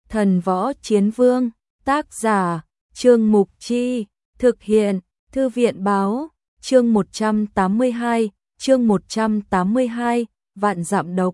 Thần Võ Chiến Vương, tác giả, Trương Mục Chi, thực hiện, Thư viện Báo, chương 182, Vạn Dặm Độc.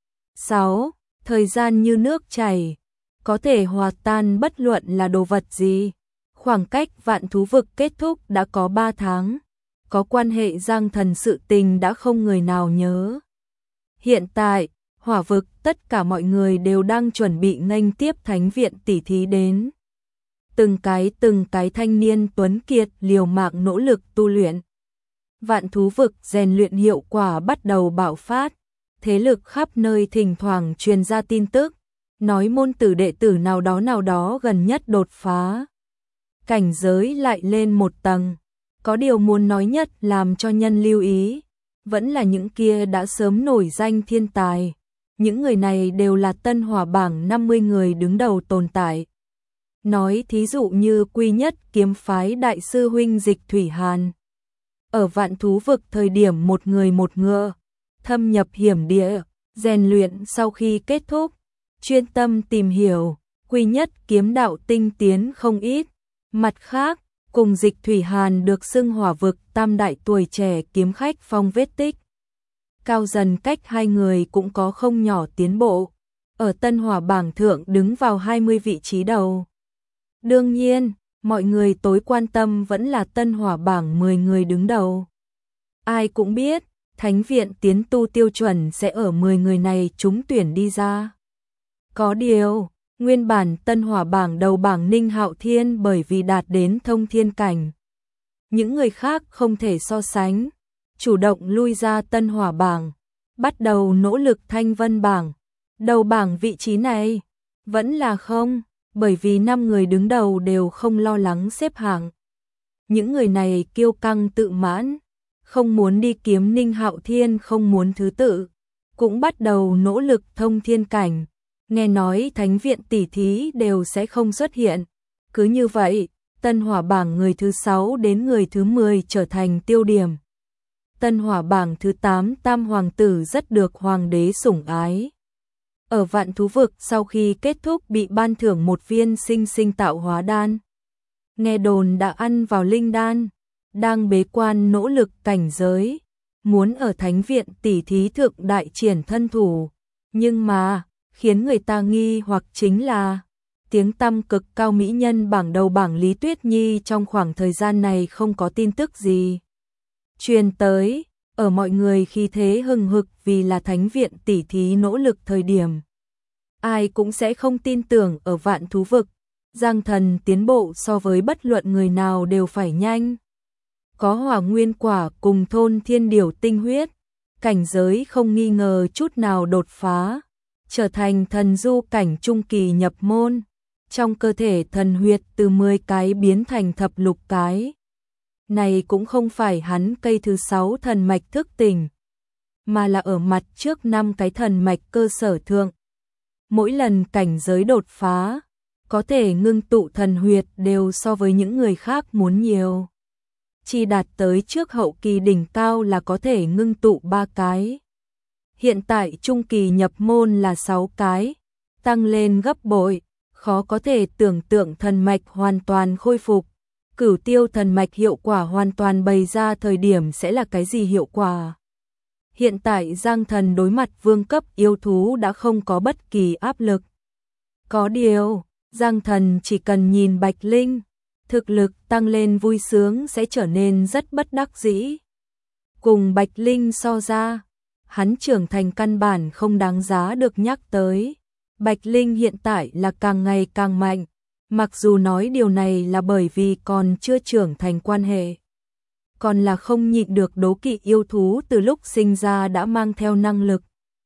6. Thời gian như nước chảy, có thể hòa tan bất luận là đồ vật gì. Khoảng cách Vạn Thú Vực kết thúc đã có 3 tháng, có quan hệ Giang Thần sự tình đã không người nào nhớ. Hiện tại, Hỏa Vực tất cả mọi người đều đang chuẩn bị nghênh tiếp Thánh viện tỷ thí đến. Từng cái thanh niên tuấn kiệt liều mạng nỗ lực tu luyện. Vạn Thú Vực rèn luyện hiệu quả bắt đầu bạo phát, thế lực khắp nơi thỉnh thoảng truyền ra tin tức, nói môn tử đệ tử nào đó gần nhất đột phá. Cảnh giới lại lên một tầng, có điều muốn nói nhất làm cho nhân lưu ý, vẫn là những kia đã sớm nổi danh thiên tài. Những người này đều là Tân Hỏa bảng 50 người đứng đầu tồn tại. Nói thí dụ như Quy Nhất kiếm phái đại sư huynh Dịch Thủy Hàn. Ở Vạn Thú Vực thời điểm một người một ngựa, thâm nhập hiểm địa, rèn luyện sau khi kết thúc, chuyên tâm tìm hiểu, Quy Nhất kiếm đạo tinh tiến không ít. Mặt khác, cùng Dịch Thủy Hàn được xưng Hỏa Vực tam đại tuổi trẻ kiếm khách phong vết tích. Cao dần cách hai người cũng có không nhỏ tiến bộ, ở Tân Hỏa bảng thượng đứng vào 20 vị trí đầu. Đương nhiên, mọi người tối quan tâm vẫn là Tân Hỏa bảng 10 người đứng đầu. Ai cũng biết, Thánh viện tiến tu tiêu chuẩn sẽ ở 10 người này trúng tuyển đi ra. Có điều, nguyên bản Tân Hỏa bảng đầu bảng Ninh Hạo Thiên bởi vì đạt đến thông thiên cảnh. Những người khác không thể so sánh, chủ động lui ra Tân Hỏa bảng, bắt đầu nỗ lực Thanh Vân bảng. Đầu bảng vị trí này, vẫn là không, bởi vì 5 người đứng đầu đều không lo lắng xếp hạng. Những người này kiêu căng tự mãn, không muốn đi kiếm Ninh Hạo Thiên, không muốn thứ tự, cũng bắt đầu nỗ lực thông thiên cảnh. Nghe nói Thánh viện tỷ thí đều sẽ không xuất hiện. Cứ như vậy, Tân Hỏa bảng người thứ 6 đến người thứ 10 trở thành tiêu điểm. Tân Hỏa bảng thứ 8 Tam Hoàng tử rất được Hoàng đế sủng ái. Ở Vạn Thú Vực sau khi kết thúc bị ban thưởng một viên sinh tạo hóa đan. Nghe đồn đã ăn vào linh đan, đang bế quan nỗ lực cảnh giới, muốn ở Thánh viện tỷ thí thượng đại triển thân thủ. Nhưng mà, khiến người ta nghi hoặc chính là, tiếng tăm cực cao mỹ nhân bảng đầu bảng Lý Tuyết Nhi trong khoảng thời gian này không có tin tức gì truyền tới, ở mọi người khi thế hừng hực vì là Thánh viện tỷ thí nỗ lực thời điểm. Ai cũng sẽ không tin tưởng ở Vạn Thú Vực, Giang Thần tiến bộ so với bất luận người nào đều phải nhanh. Có hỏa nguyên quả cùng thôn thiên điểu tinh huyết, cảnh giới không nghi ngờ chút nào đột phá, trở thành thần du cảnh trung kỳ nhập môn. Trong cơ thể thần huyệt từ 10 cái biến thành thập lục cái. Này cũng không phải hắn cây thứ 6 thần mạch thức tỉnh, mà là ở mặt trước 5 cái thần mạch cơ sở thượng. Mỗi lần cảnh giới đột phá, có thể ngưng tụ thần huyệt đều so với những người khác muốn nhiều. Chỉ đạt tới trước hậu kỳ đỉnh cao là có thể ngưng tụ 3 cái. Hiện tại trung kỳ nhập môn là 6 cái, tăng lên gấp bội, khó có thể tưởng tượng thần mạch hoàn toàn khôi phục. Cửu tiêu thần mạch hiệu quả hoàn toàn bày ra thời điểm sẽ là cái gì hiệu quả? Hiện tại Giang Thần đối mặt vương cấp yêu thú đã không có bất kỳ áp lực. Có điều, Giang Thần chỉ cần nhìn Bạch Linh, thực lực tăng lên vui sướng sẽ trở nên rất bất đắc dĩ. Cùng Bạch Linh so ra, hắn trưởng thành căn bản không đáng giá được nhắc tới. Bạch Linh hiện tại là càng ngày càng mạnh, mặc dù nói điều này là bởi vì còn chưa trưởng thành quan hệ. Còn là không nhịn được đố kỵ yêu thú từ lúc sinh ra đã mang theo năng lực.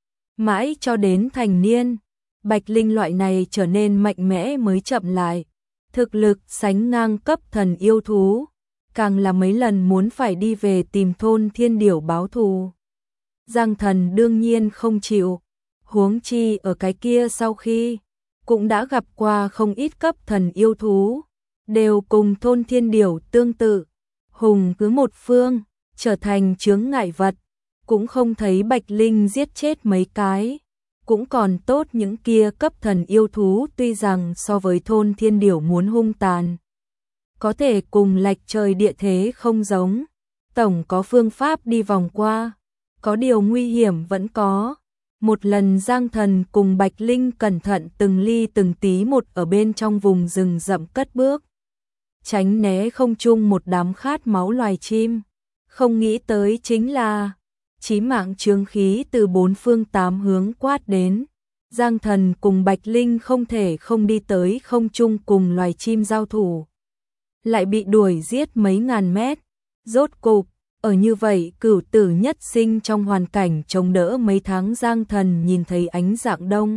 Mãi cho đến thành niên, Bạch Linh loại này trở nên mạnh mẽ mới chậm lại. Thực lực sánh ngang cấp thần yêu thú, càng là mấy lần muốn phải đi về tìm thôn thiên điểu báo thù. Giang Thần đương nhiên không chịu, huống chi ở cái kia sau khi cũng đã gặp qua không ít cấp thần yêu thú, đều cùng thôn thiên điểu tương tự, hùng cứ một phương, trở thành chướng ngại vật, cũng không thấy Bạch Linh giết chết mấy cái. cũng còn tốt, những kia cấp thần yêu thú tuy rằng so với thôn thiên điểu muốn hung tàn, có thể cùng lệch trời địa thế không giống, tổng có phương pháp đi vòng qua, có điều nguy hiểm vẫn có. Một lần Giang Thần cùng Bạch Linh cẩn thận từng ly từng tí một ở bên trong vùng rừng rậm cất bước, tránh né không trung một đám khát máu loài chim, không nghĩ tới chính là chí mạng chướng khí từ bốn phương tám hướng quát đến. Giang Thần cùng Bạch Linh không thể không đi tới không trung cùng loài chim giao thủ, lại bị đuổi giết mấy ngàn mét. Rốt cục, ở như vậy cửu tử nhất sinh trong hoàn cảnh chống đỡ mấy tháng, Giang Thần nhìn thấy ánh dạng đông.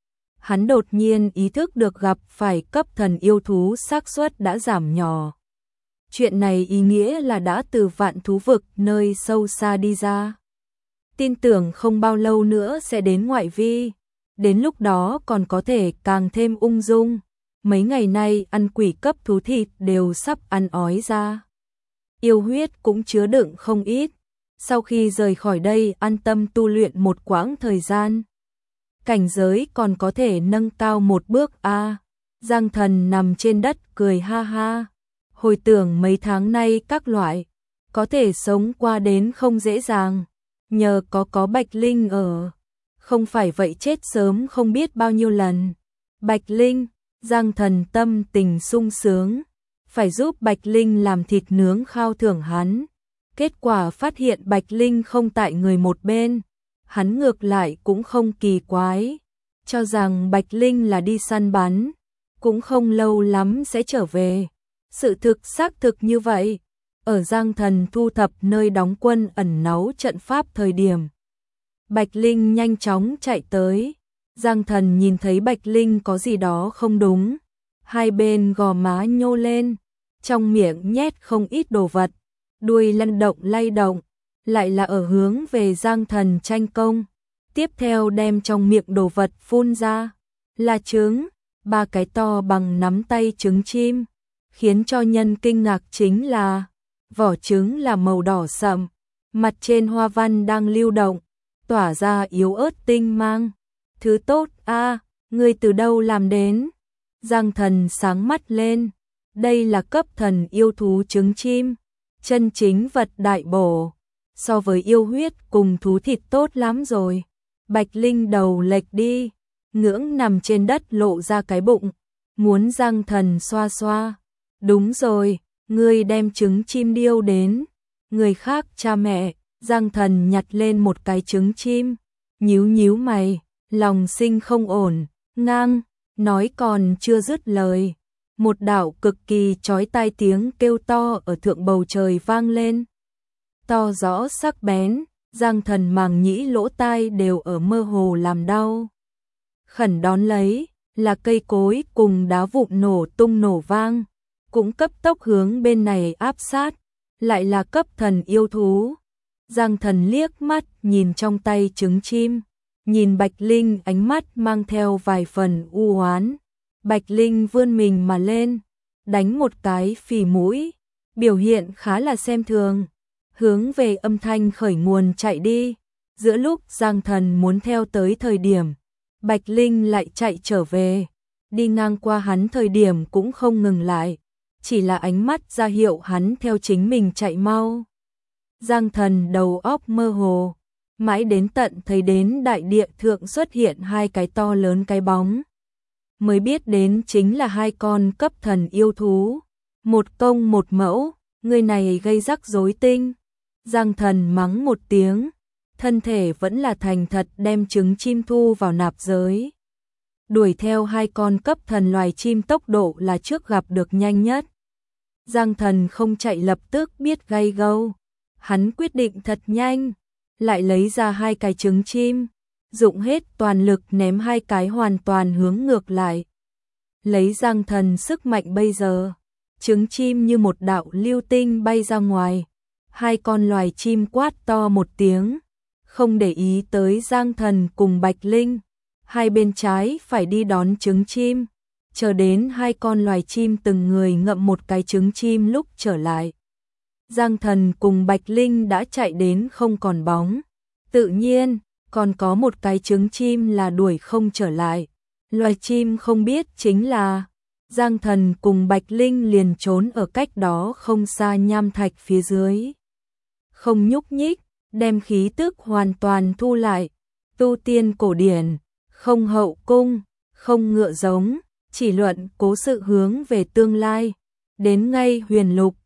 Hắn đột nhiên ý thức được gặp phải cấp thần yêu thú xác suất đã giảm nhỏ. Chuyện này ý nghĩa là đã từ vạn thú vực nơi sâu xa đi ra. Tin tưởng không bao lâu nữa sẽ đến ngoại vi, đến lúc đó còn có thể càng thêm ung dung. Mấy ngày nay ăn quỷ cấp thú thịt đều sắp ăn ói ra. Yêu huyết cũng chứa đựng không ít. Sau khi rời khỏi đây an tâm tu luyện một quãng thời gian, cảnh giới còn có thể nâng cao một bước a. Giang Thần nằm trên đất cười ha ha. Hồi tưởng mấy tháng nay các loại có thể sống qua đến không dễ dàng, nhờ có Bạch Linh ở, không phải vậy chết sớm không biết bao nhiêu lần. Bạch Linh, Giang Thần tâm tình sung sướng, phải giúp Bạch Linh làm thịt nướng khao thưởng hắn. Kết quả phát hiện Bạch Linh không tại người một bên, hắn ngược lại cũng không kỳ quái, cho rằng Bạch Linh là đi săn bắn, cũng không lâu lắm sẽ trở về. Sự thực xác thực như vậy. Ở Giang Thần thu thập nơi đóng quân ẩn náu trận pháp thời điểm, Bạch Linh nhanh chóng chạy tới. Giang Thần nhìn thấy Bạch Linh có gì đó không đúng, hai bên gò má nhô lên, trong miệng nhét không ít đồ vật, đuôi lăn động lay động, lại là ở hướng về Giang Thần tranh công. Tiếp theo đem trong miệng đồ vật phun ra, là trứng, 3 cái to bằng nắm tay trứng chim. Khiến cho nhân kinh ngạc chính là vỏ trứng là màu đỏ sậm, mặt trên hoa văn đang lưu động, tỏa ra yếu ớt tinh mang. Thứ tốt a, ngươi từ đâu làm đến? Giang Thần sáng mắt lên, đây là cấp thần yêu thú trứng chim, chân chính vật đại bổ, so với yêu huyết cùng thú thịt tốt lắm rồi. Bạch Linh đầu lệch đi, ngưỡng nằm trên đất lộ ra cái bụng, muốn Giang Thần xoa xoa. Đúng rồi, ngươi đem trứng chim điêu đến. Người khác cha mẹ. Giang Thần nhặt lên một cái trứng chim, nhíu nhíu mày, lòng sinh không ổn, ngang, nói còn chưa dứt lời. Một đạo cực kỳ chói tai tiếng kêu to ở thượng bầu trời vang lên. To rõ sắc bén, Giang Thần màng nhĩ lỗ tai đều ở mơ hồ làm đau. Khẩn đón lấy, là cây cối cùng đá vụn nổ tung nổ vang, cũng cấp tốc hướng bên này áp sát, lại là cấp thần yêu thú. Giang Thần liếc mắt nhìn trong tay trứng chim, nhìn Bạch Linh ánh mắt mang theo vài phần u oán. Bạch Linh vươn mình mà lên, đánh một cái phì mũi, biểu hiện khá là xem thường, hướng về âm thanh khởi nguồn chạy đi. Giữa lúc Giang Thần muốn theo tới thời điểm, Bạch Linh lại chạy trở về, đi ngang qua hắn thời điểm cũng không ngừng lại, chỉ là ánh mắt ra hiệu hắn theo chính mình chạy mau. Giang Thần đầu óc mơ hồ, mãi đến tận thấy đến đại địa thượng xuất hiện 2 cái to lớn cái bóng, mới biết đến chính là 2 con cấp thần yêu thú, một công một mẫu. Người này gây rắc rối tinh. Giang Thần mắng một tiếng, thân thể vẫn là thành thật đem trứng chim thu vào nạp giới. Đuổi theo 2 con cấp thần loài chim tốc độ là trước gặp được nhanh nhất. Giang Thần không chạy lập tức biết gay gâu, hắn quyết định thật nhanh, lại lấy ra 2 cái trứng chim, dụng hết toàn lực ném 2 cái hoàn toàn hướng ngược lại. Lấy Giang Thần sức mạnh bây giờ, trứng chim như một đạo lưu tinh bay ra ngoài. 2 con loài chim quát to một tiếng, không để ý tới Giang Thần cùng Bạch Linh, hai bên trái phải đi đón trứng chim, chờ đến 2 con loài chim từng người ngậm một cái trứng chim lúc trở lại. Giang Thần cùng Bạch Linh đã chạy đến không còn bóng. Tự nhiên, còn có một cái trứng chim là đuổi không trở lại. Loài chim không biết chính là Giang Thần cùng Bạch Linh liền trốn ở cách đó không xa nham thạch phía dưới. Không nhúc nhích, đem khí tức hoàn toàn thu lại. Tu tiên cổ điển, không hậu cung, không ngựa giống, chỉ luận cố sự hướng về tương lai. Đến ngay huyền lục,